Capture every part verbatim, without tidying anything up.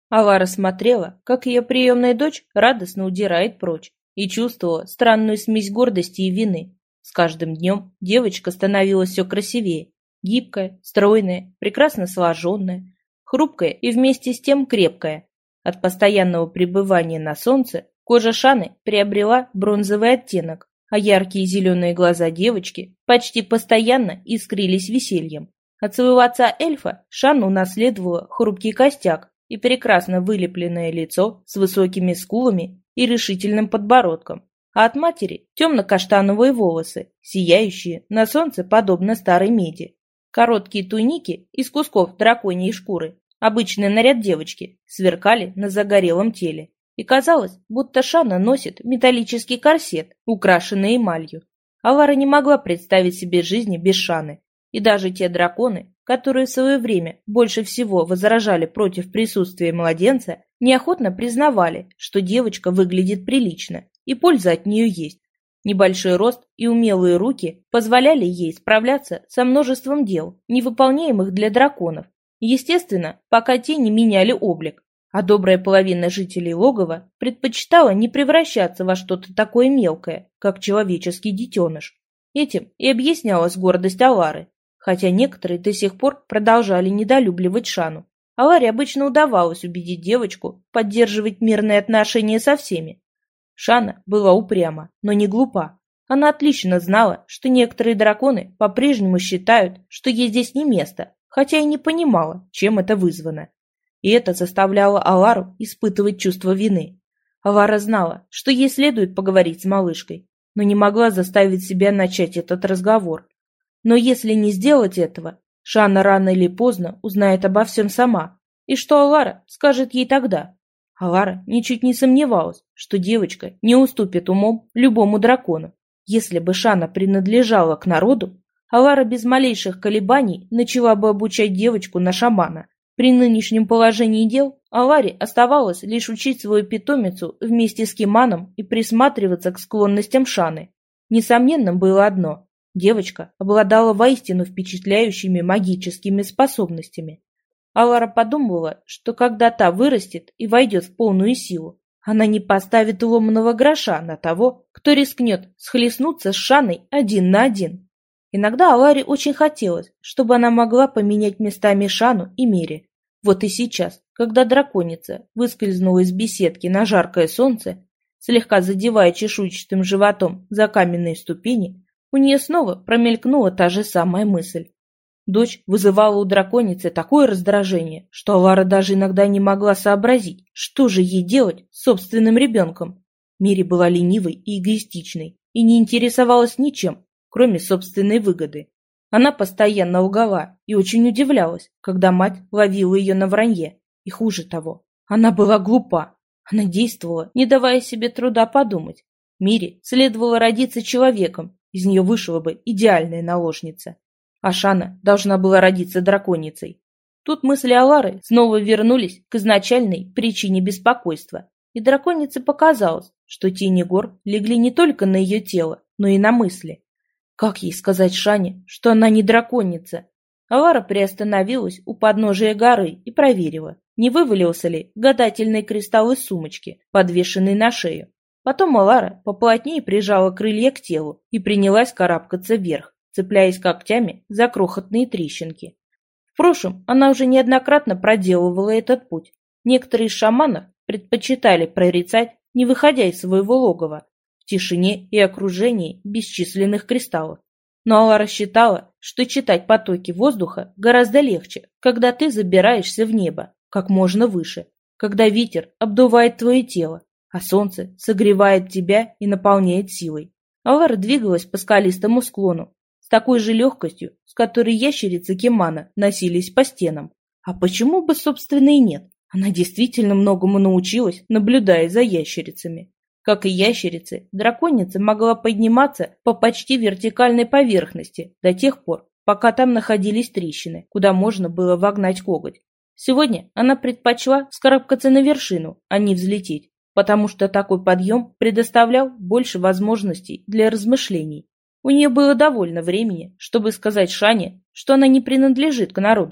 Алара смотрела, как ее приемная дочь радостно удирает прочь, и чувствовала странную смесь гордости и вины. С каждым днем девочка становилась все красивее, гибкая, стройная, прекрасно сложенная, хрупкая и вместе с тем крепкая. От постоянного пребывания на солнце кожа Шаны приобрела бронзовый оттенок, а яркие зеленые глаза девочки почти постоянно искрились весельем. От своего отца-эльфа Шана унаследовала хрупкий костяк и прекрасно вылепленное лицо с высокими скулами и решительным подбородком, а от матери темно-каштановые волосы, сияющие на солнце подобно старой меди. Короткие туники из кусков драконьей шкуры, обычный наряд девочки, сверкали на загорелом теле, и казалось, будто Шана носит металлический корсет, украшенный эмалью. Алара не могла представить себе жизни без Шаны, и даже те драконы, которые в свое время больше всего возражали против присутствия младенца, неохотно признавали, что девочка выглядит прилично, и польза от нее есть. Небольшой рост и умелые руки позволяли ей справляться со множеством дел, невыполняемых для драконов, естественно, пока те не меняли облик, а добрая половина жителей логова предпочитала не превращаться во что-то такое мелкое, как человеческий детеныш. Этим и объяснялась гордость Алары, хотя некоторые до сих пор продолжали недолюбливать Шану. Аларе обычно удавалось убедить девочку поддерживать мирные отношения со всеми. Шана была упряма, но не глупа. Она отлично знала, что некоторые драконы по-прежнему считают, что ей здесь не место, хотя и не понимала, чем это вызвано. И это заставляло Алару испытывать чувство вины. Алара знала, что ей следует поговорить с малышкой, но не могла заставить себя начать этот разговор. Но если не сделать этого, Шана рано или поздно узнает обо всем сама. И что Алара скажет ей тогда? Алара ничуть не сомневалась, что девочка не уступит умом любому дракону. Если бы Шана принадлежала к народу, Алара без малейших колебаний начала бы обучать девочку на шамана. При нынешнем положении дел Аларе оставалось лишь учить свою питомицу вместе с Киманом и присматриваться к склонностям Шаны. Несомненным было одно – девочка обладала воистину впечатляющими магическими способностями. Алара подумала, что когда та вырастет и войдет в полную силу, она не поставит ломаного гроша на того, кто рискнет схлестнуться с Шаной один на один. Иногда Аларе очень хотелось, чтобы она могла поменять местами Шану и Мири. Вот и сейчас, когда драконица выскользнула из беседки на жаркое солнце, слегка задевая чешуйчатым животом за каменные ступени, у нее снова промелькнула та же самая мысль. Дочь вызывала у драконицы такое раздражение, что Алара даже иногда не могла сообразить, что же ей делать с собственным ребенком. Мири была ленивой и эгоистичной и не интересовалась ничем, кроме собственной выгоды. Она постоянно лгала и очень удивлялась, когда мать ловила ее на вранье. И хуже того, она была глупа. Она действовала, не давая себе труда подумать. Мире следовало родиться человеком, из нее вышла бы идеальная наложница. А Шана должна была родиться драконицей. Тут мысли Алары снова вернулись к изначальной причине беспокойства, и драконице показалось, что тени гор легли не только на ее тело, но и на мысли. Как ей сказать Шане, что она не драконица? Алара приостановилась у подножия горы и проверила, не вывалился ли гадательный кристалл из сумочки, подвешенный на шею. Потом Алара поплотнее прижала крылья к телу и принялась карабкаться вверх, цепляясь когтями за крохотные трещинки. В прошлом она уже неоднократно проделывала этот путь. Некоторые из шаманов предпочитали прорицать, не выходя из своего логова, в тишине и окружении бесчисленных кристаллов. Но Алара считала, что читать потоки воздуха гораздо легче, когда ты забираешься в небо, как можно выше, когда ветер обдувает твое тело, а солнце согревает тебя и наполняет силой. Алара двигалась по скалистому склону с такой же легкостью, с которой ящерицы Кимана носились по стенам. А почему бы, собственно, и нет? Она действительно многому научилась, наблюдая за ящерицами. Как и ящерицы, драконица могла подниматься по почти вертикальной поверхности до тех пор, пока там находились трещины, куда можно было вогнать коготь. Сегодня она предпочла вскарабкаться на вершину, а не взлететь, потому что такой подъем предоставлял больше возможностей для размышлений. У нее было довольно времени, чтобы сказать Шане, что она не принадлежит к народу.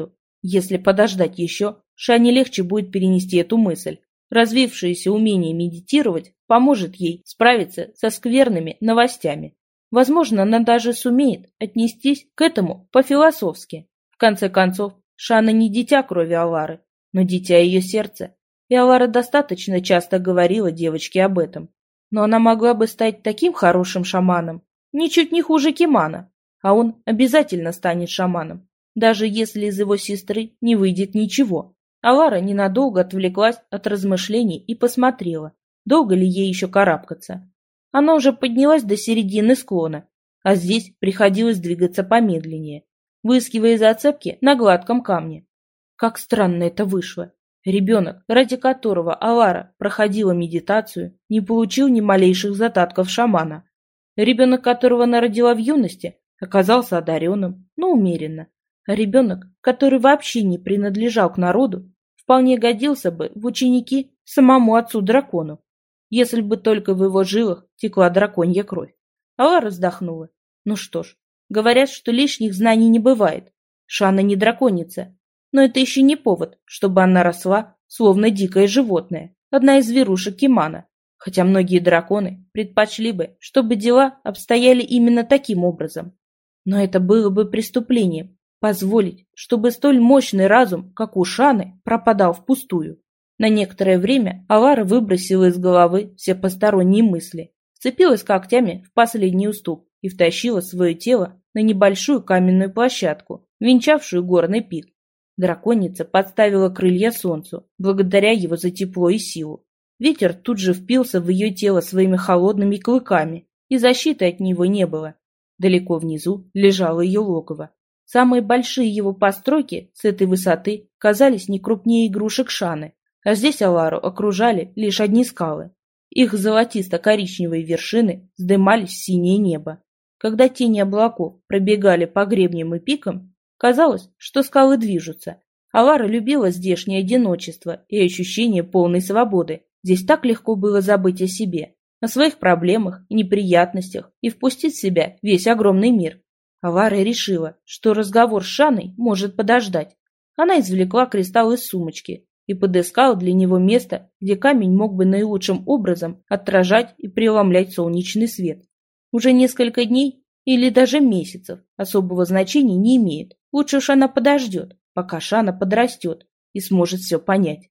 Если подождать еще, Шане легче будет перенести эту мысль. Развившееся умение медитировать поможет ей справиться со скверными новостями. Возможно, она даже сумеет отнестись к этому по-философски. В конце концов, Шана не дитя крови Алары, но дитя ее сердца. И Алара достаточно часто говорила девочке об этом. Но она могла бы стать таким хорошим шаманом, ничуть не хуже Кимана. А он обязательно станет шаманом, даже если из его сестры не выйдет ничего. Алара ненадолго отвлеклась от размышлений и посмотрела, долго ли ей еще карабкаться. Она уже поднялась до середины склона, а здесь приходилось двигаться помедленнее, выискивая зацепки на гладком камне. Как странно это вышло. Ребенок, ради которого Алара проходила медитацию, не получил ни малейших задатков шамана. Ребенок, которого она родила в юности, оказался одаренным, но умеренно. А ребенок, который вообще не принадлежал к народу, вполне годился бы в ученики самому отцу-дракону, если бы только в его жилах текла драконья кровь. Алара вздохнула. Ну что ж, говорят, что лишних знаний не бывает. Шана не драконица, но это еще не повод, чтобы она росла, словно дикое животное, одна из зверушек Кимана. Хотя многие драконы предпочли бы, чтобы дела обстояли именно таким образом. Но это было бы преступлением – позволить, чтобы столь мощный разум, как у Шаны, пропадал впустую. На некоторое время Алара выбросила из головы все посторонние мысли, вцепилась когтями в последний уступ и втащила свое тело на небольшую каменную площадку, венчавшую горный пик. Драконица подставила крылья солнцу, благодаря его за тепло и силу. Ветер тут же впился в ее тело своими холодными клыками, и защиты от него не было. Далеко внизу лежало ее логово. Самые большие его постройки с этой высоты казались не крупнее игрушек Шаны, а здесь Алару окружали лишь одни скалы. Их золотисто-коричневые вершины вздымались в синее небо. Когда тени облаков пробегали по гребням и пикам, казалось, что скалы движутся. Алара любила здешнее одиночество и ощущение полной свободы. Здесь так легко было забыть о себе, о своих проблемах и неприятностях и впустить в себя весь огромный мир. Алара решила, что разговор с Шаной может подождать. Она извлекла кристалл из сумочки и подыскала для него место, где камень мог бы наилучшим образом отражать и преломлять солнечный свет. Уже несколько дней или даже месяцев особого значения не имеет. Лучше уж она подождет, пока Шана подрастет и сможет все понять.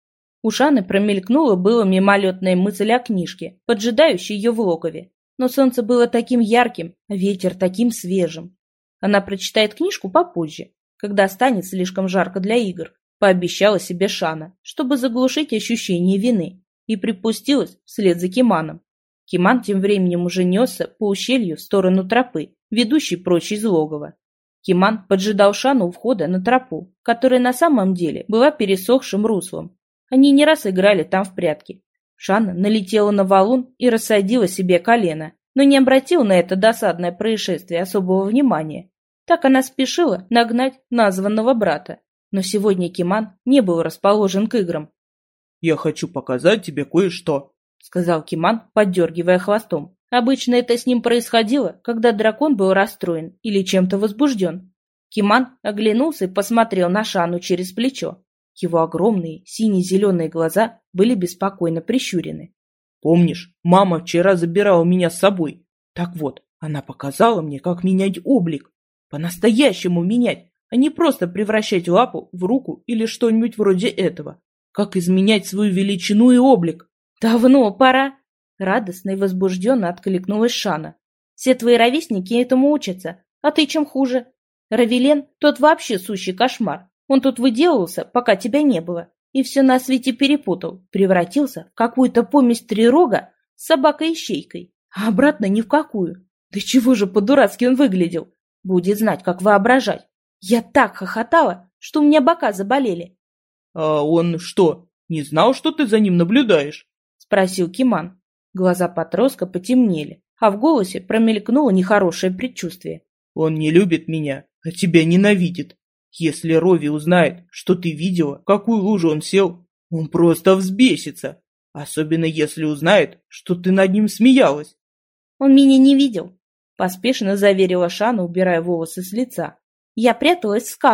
У Шаны промелькнула была мимолетная мысль о книжке, поджидающей ее в логове. Но солнце было таким ярким, а ветер таким свежим. Она прочитает книжку попозже, когда станет слишком жарко для игр, пообещала себе Шана, чтобы заглушить ощущение вины, и припустилась вслед за Киманом. Киман тем временем уже несся по ущелью в сторону тропы, ведущей прочь из логова. Киман поджидал Шану у входа на тропу, которая на самом деле была пересохшим руслом. Они не раз играли там в прятки. Шана налетела на валун и рассадила себе колено, но не обратила на это досадное происшествие особого внимания. Так она спешила нагнать названного брата. Но сегодня Киман не был расположен к играм. «Я хочу показать тебе кое-что», — сказал Киман, поддергивая хвостом. Обычно это с ним происходило, когда дракон был расстроен или чем-то возбужден. Киман оглянулся и посмотрел на Шану через плечо. Его огромные сине-зеленые глаза были беспокойно прищурены. «Помнишь, мама вчера забирала меня с собой? Так вот, она показала мне, как менять облик. По-настоящему менять, а не просто превращать лапу в руку или что-нибудь вроде этого. Как изменять свою величину и облик». «Давно пора!» — радостно и возбужденно откликнулась Шана. «Все твои ровесники этому учатся, а ты чем хуже? Равелен — тот вообще сущий кошмар. Он тут выделывался, пока тебя не было, и все на свете перепутал, превратился в какую-то помесь трирога с собакой-ищейкой, а обратно ни в какую. Да чего же по-дурацки он выглядел? Будет знать, как воображать. Я так хохотала, что у меня бока заболели». «А он что, не знал, что ты за ним наблюдаешь?» — спросил Киман. Глаза подростка потемнели, а в голосе промелькнуло нехорошее предчувствие. «Он не любит меня, а тебя ненавидит. Если Рови узнает, что ты видела, в какую лужу он сел, он просто взбесится. Особенно если узнает, что ты над ним смеялась». «Он меня не видел», — поспешно заверила Шана, убирая волосы с лица. «Я пряталась в скалах,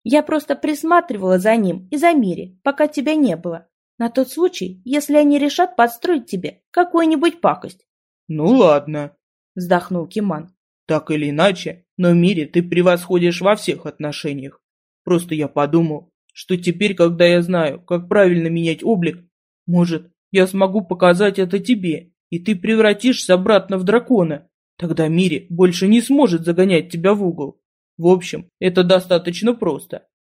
Я просто присматривала за ним и за Мири, пока тебя не было. На тот случай, если они решат подстроить тебе какую-нибудь пакость. Ну ладно, Вздохнул Киман. так или иначе, но Мири ты превосходишь во всех отношениях. Просто я подумал, что теперь, когда я знаю, как правильно менять облик, может, я смогу показать это тебе, и ты превратишься обратно в дракона. Тогда Мири больше не сможет загонять тебя в угол. В общем, это достаточно просто.